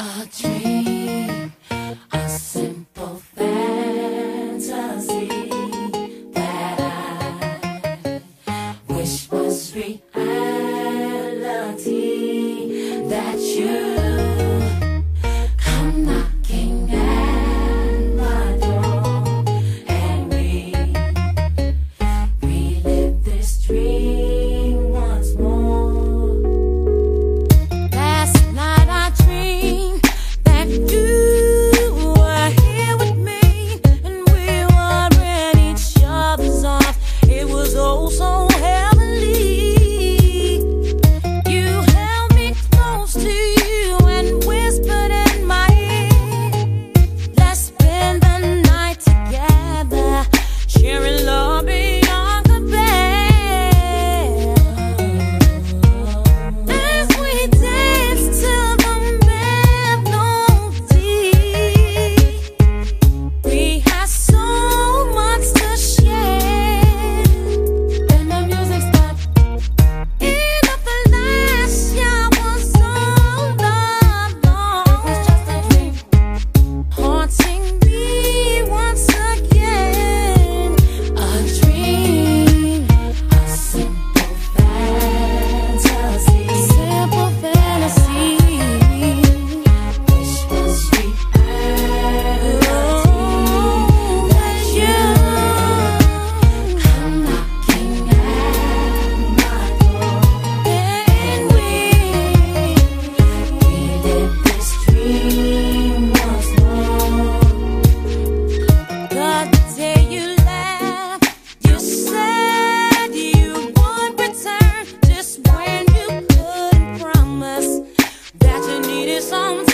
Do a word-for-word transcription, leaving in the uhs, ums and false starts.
A dream, a simple fantasy that I wish was reality, that you come knocking at my door and we relive this dream once more. Last night I dreamed that you were here with me and we were in each other's arms. It was oh so heavenly. You held me close to you and whispered in my ear, let's spend the night together, sharing love beyond compare. As we dance to the melody, we had so much to share. Then the music stopped. In the flash, I was all alone. It's just a dream. Haunting me once again. A dream, a simple fantasy. Simple fantasy. Wish was reality, that you come knocking at my door and we relive this dream once more. The day you left, you said you would return just when you couldn't promise that you needed some